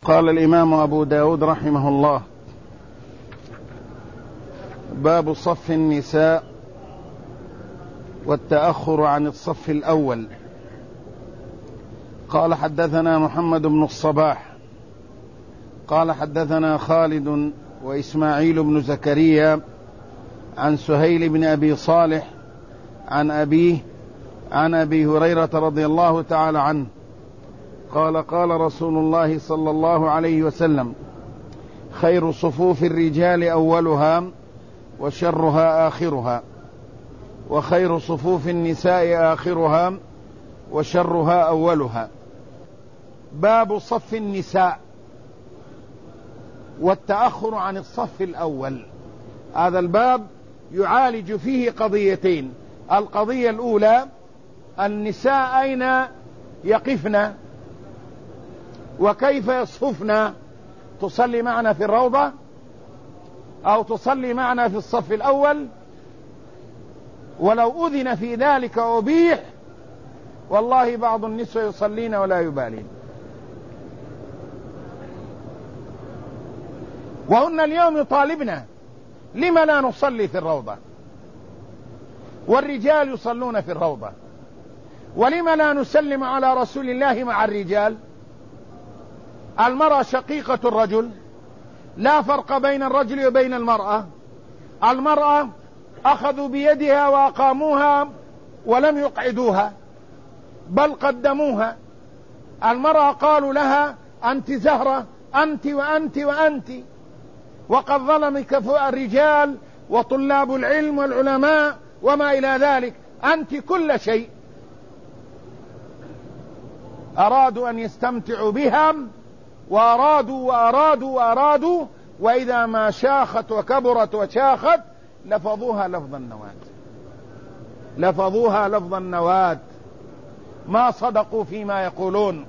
قال الإمام أبو داود رحمه الله: باب صف النساء والتأخر عن الصف الأول. قال: حدثنا محمد بن الصباح قال حدثنا خالد وإسماعيل بن زكريا عن سهيل بن أبي صالح عن أبيه عن أبي هريرة رضي الله تعالى عنه قال: قال رسول الله صلى الله عليه وسلم: خير صفوف الرجال أولها وشرها آخرها، وخير صفوف النساء آخرها وشرها أولها. باب صف النساء والتأخر عن الصف الأول. هذا الباب يعالج فيه قضيتين: القضية الأولى النساء أين يقفن وكيف يصففن، تصلي معنا في الروضة أو تصلي معنا في الصف الأول، ولو أذن في ذلك أبيح، والله بعض النساء يصلين ولا يبالين، وهن اليوم يطالبنا: لما لا نصلي في الروضة؟ والرجال يصلون في الروضة، ولما لا نسلم على رسول الله مع الرجال؟ المرأة شقيقة الرجل، لا فرق بين الرجل وبين المرأة. المرأة أخذوا بيدها وأقاموها ولم يقعدوها، بل قدموها. المرأة قالوا لها: أنت زهرة، أنت وأنت وأنت، وقد ظلمك الرجال وطلاب العلم والعلماء وما إلى ذلك، أنت كل شيء. أرادوا أن يستمتعوا بها وأرادوا، وإذا ما شاخت وكبرت وشاخت لفظوها لفظ النواة، ما صدقوا فيما يقولون،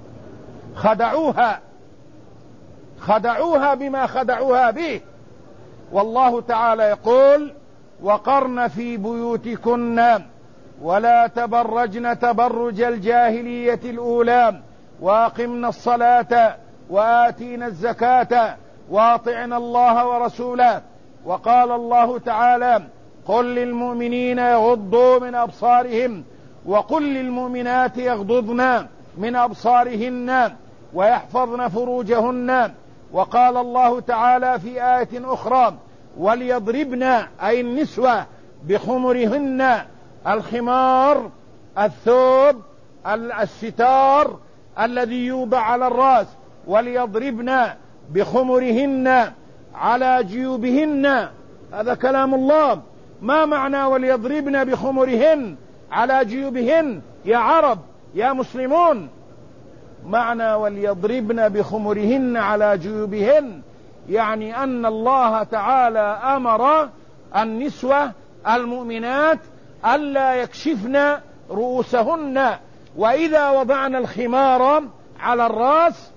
خدعوها بما خدعوها به. والله تعالى يقول: وقرن في بيوتكن ولا تبرجن تبرج الجاهلية الأولى وأقمنا الصلاة وآتينا الزكاة وأطعنا الله ورسوله. وقال الله تعالى: قل للمؤمنين يغضوا من أبصارهم وقل للمؤمنات يغضضن من أبصارهن ويحفظن فروجهن. وقال الله تعالى في آية أخرى: وليضربن أي النسوة بخمرهن، الخمار الثوب الستار الذي يوضع على الرأس، وليضربن بخمرهن على جيوبهن. هذا كلام الله. ما معنى وليضربن بخمرهن على جيوبهن يا عرب يا مسلمون؟ معنى وليضربن بخمرهن على جيوبهن يعني أن الله تعالى أمر النسوة المؤمنات ألا يكشفن رؤوسهن، وإذا وضعن الخمار على الرأس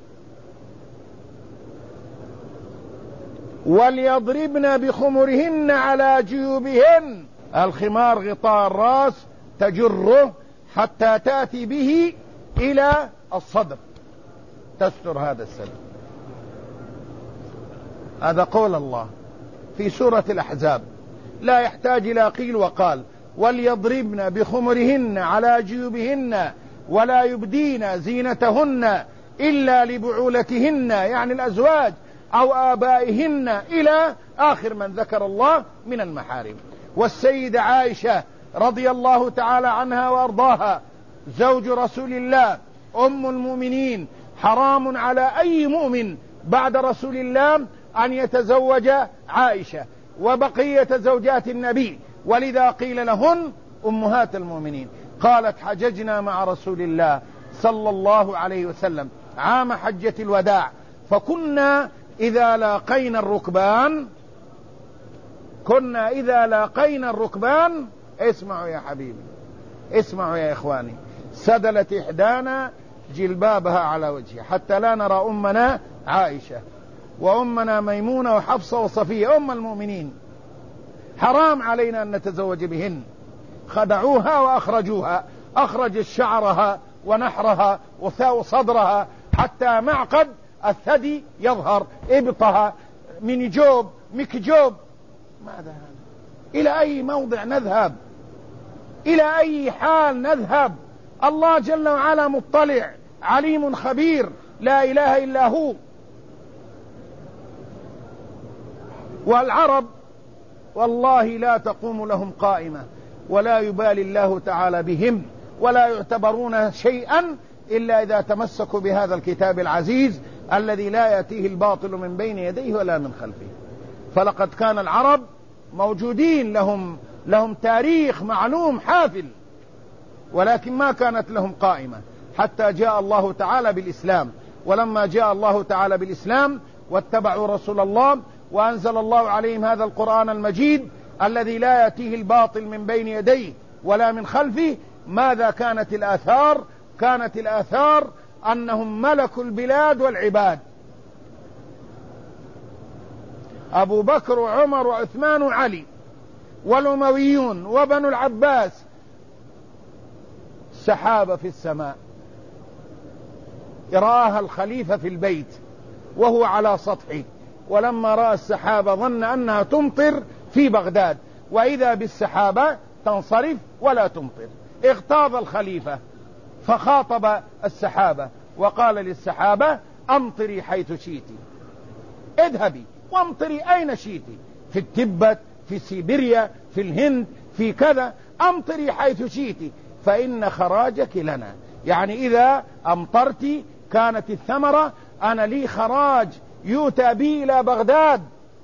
وليضربن بخمرهن على جيوبهن. الخمار غطاء الرأس تجره حتى تأتي به إلى الصدر، تستر هذا السبب. هذا قول الله في سورة الأحزاب، لا يحتاج إلى قيل وقال. وليضربن بخمرهن على جيوبهن ولا يبدين زينتهن إلا لبعولتهن يعني الأزواج أو آبائهن إلى آخر من ذكر الله من المحارم. والسيدة عائشة رضي الله تعالى عنها وأرضاها زوج رسول الله أم المؤمنين، حرام على أي مؤمن بعد رسول الله أن يتزوج عائشة وبقية زوجات النبي، ولذا قيل لهن أمهات المؤمنين. قالت: حججنا مع رسول الله صلى الله عليه وسلم عام حجة الوداع، فكنا إذا لاقينا الركبان اسمعوا يا حبيبي، اسمعوا يا إخواني، سدلت إحدانا جلبابها على وجهها حتى لا نرى أمنا عائشة وأمنا ميمونة وحفصة وصفية أم المؤمنين، حرام علينا أن نتزوج بهن. خدعوها وأخرجوها، أخرج شعرها ونحرها وصدرها حتى معقد الثدي يظهر، إبطها، من جوب، مكجوب. ماذا هذا؟ إلى أي موضع نذهب؟ إلى أي حال نذهب؟ الله جل وعلا مطلع عليم خبير، لا إله إلا هو. والعرب والله لا تقوم لهم قائمة، ولا يبالي الله تعالى بهم، ولا يعتبرون شيئا إلا إذا تمسكوا بهذا الكتاب العزيز الذي لا يأتيه الباطل من بين يديه ولا من خلفه. فلقد كان العرب موجودين، لهم تاريخ معلوم حافل، ولكن ما كانت لهم قائمة حتى جاء الله تعالى بالإسلام. ولما جاء الله تعالى بالإسلام واتبعوا رسول الله وأنزل الله عليهم هذا القرآن المجيد الذي لا يأتيه الباطل من بين يديه ولا من خلفه، ماذا كانت الآثار؟ كانت الآثار أنهم ملكوا البلاد والعباد. أبو بكر وعمر وعثمان وعلي والأمويون وبنو العباس، سحابة في السماء يراها الخليفة في البيت وهو على سطحه، ولما رأى السحابة ظن أنها تمطر في بغداد، وإذا بالسحابة تنصرف ولا تمطر. اغتاظ الخليفة فخاطب السحابة وقال للسحابة: أمطري حيث شئتي، اذهبي وامطري أين شئتي، في التبت، في سيبيريا، في الهند، في كذا، أمطري حيث شئتي فإن خراجك لنا. يعني إذا أمطرت كانت الثمرة أنا لي خراج يؤتى بي إلى بغداد.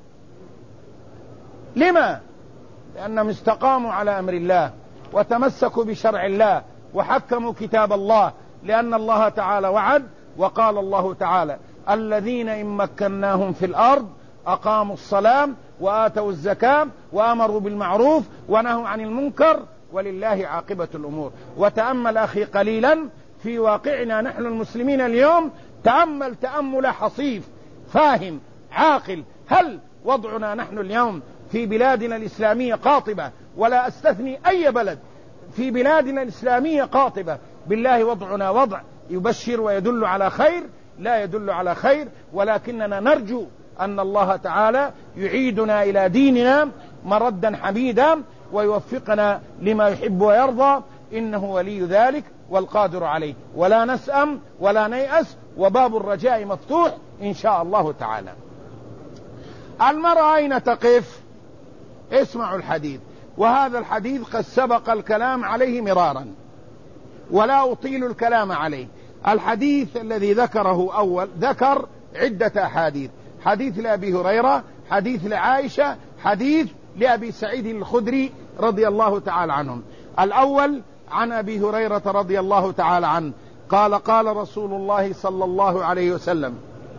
لما؟ لأنهم استقاموا على أمر الله وتمسكوا بشرع الله وحكموا كتاب الله، لأن الله تعالى وعد، وقال الله تعالى: الذين إن مكناهم في الأرض أقاموا الصلاة وآتوا الزكاة وأمروا بالمعروف ونهوا عن المنكر ولله عاقبة الأمور. وتأمل أخي قليلا في واقعنا نحن المسلمين اليوم، تأمل تأمل حصيف فاهم عاقل. هل وضعنا نحن اليوم في بلادنا الإسلامية قاطبة؟ ولا أستثني أي بلد، في بلادنا الإسلامية قاطبة. بالله وضعنا وضع يبشر ويدل على خير؟ لا يدل على خير، ولكننا نرجو أن الله تعالى يعيدنا إلى ديننا مردا حميدا ويوفقنا لما يحب ويرضى، إنه ولي ذلك والقادر عليه. ولا نسأم ولا نيأس، وباب الرجاء مفتوح إن شاء الله تعالى. المرأة أين تقف؟ اسمعوا الحديث، وهذا الحديث قد سبق الكلام عليه مرارا ولا أطيل الكلام عليه. الحديث الذي ذكره أول ذكر عدة أحاديث: حديث لأبي هريرة، حديث لعائشة، حديث لأبي سعيد الخدري رضي الله تعالى عنهم. الأول عن أبي هريرة رضي الله تعالى عنه قال: قال رسول الله صلى الله عليه وسلم: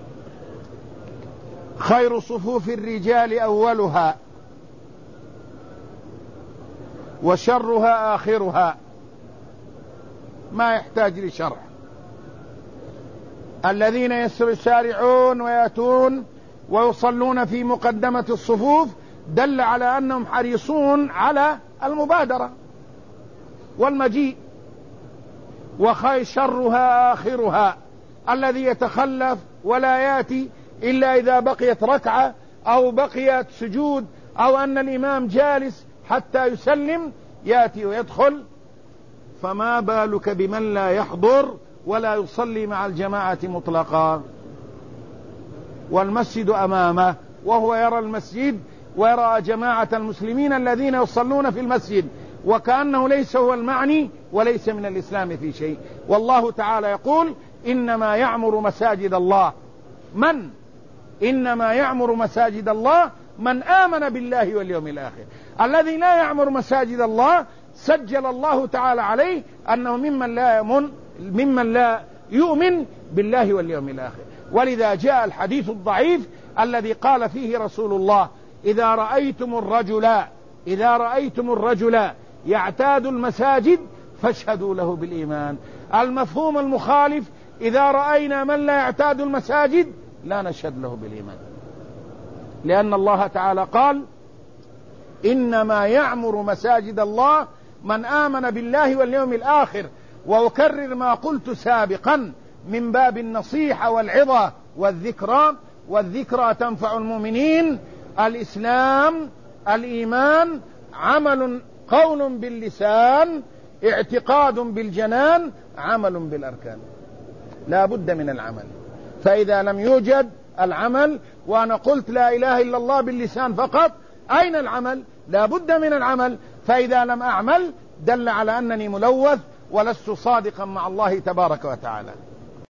خير صفوف الرجال أولها وشرها آخرها. ما يحتاج لشرح. الذين يسارعون ويأتون ويصلون في مقدمة الصفوف دل على أنهم حريصون على المبادرة والمجيء. وخير شرها آخرها، الذي يتخلف ولا يأتي إلا إذا بقيت ركعة أو بقيت سجود أو أن الإمام جالس حتى يسلم يأتي ويدخل. فما بالك بمن لا يحضر ولا يصلي مع الجماعة مطلقا، والمسجد أمامه وهو يرى المسجد ويرى جماعة المسلمين الذين يصلون في المسجد، وكأنه ليس هو المعني وليس من الإسلام في شيء. والله تعالى يقول: إنما يعمر مساجد الله من؟ إنما يعمر مساجد الله من آمن بالله واليوم الآخر. الذي لا يعمر مساجد الله سجل الله تعالى عليه أنه ممن لا يؤمن بالله واليوم الآخر. ولذا جاء الحديث الضعيف الذي قال فيه رسول الله: إذا رأيتم الرجل يعتاد المساجد فاشهدوا له بالإيمان. المفهوم المخالف: إذا رأينا من لا يعتاد المساجد لا نشهد له بالإيمان، لأن الله تعالى قال: إنما يعمر مساجد الله من آمن بالله واليوم الآخر. وأكرر ما قلت سابقا: من باب النصيحة والعظة والذكرى، والذكرى تنفع المؤمنين. الإسلام الإيمان عمل، قول باللسان، اعتقاد بالجنان، عمل بالأركان، لا بد من العمل. فإذا لم يوجد العمل، وأنا قلت لا إله إلا الله باللسان فقط، أين العمل؟ لا بد من العمل. فإذا لم أعمل دل على أنني ملوث ولست صادقا مع الله تبارك وتعالى.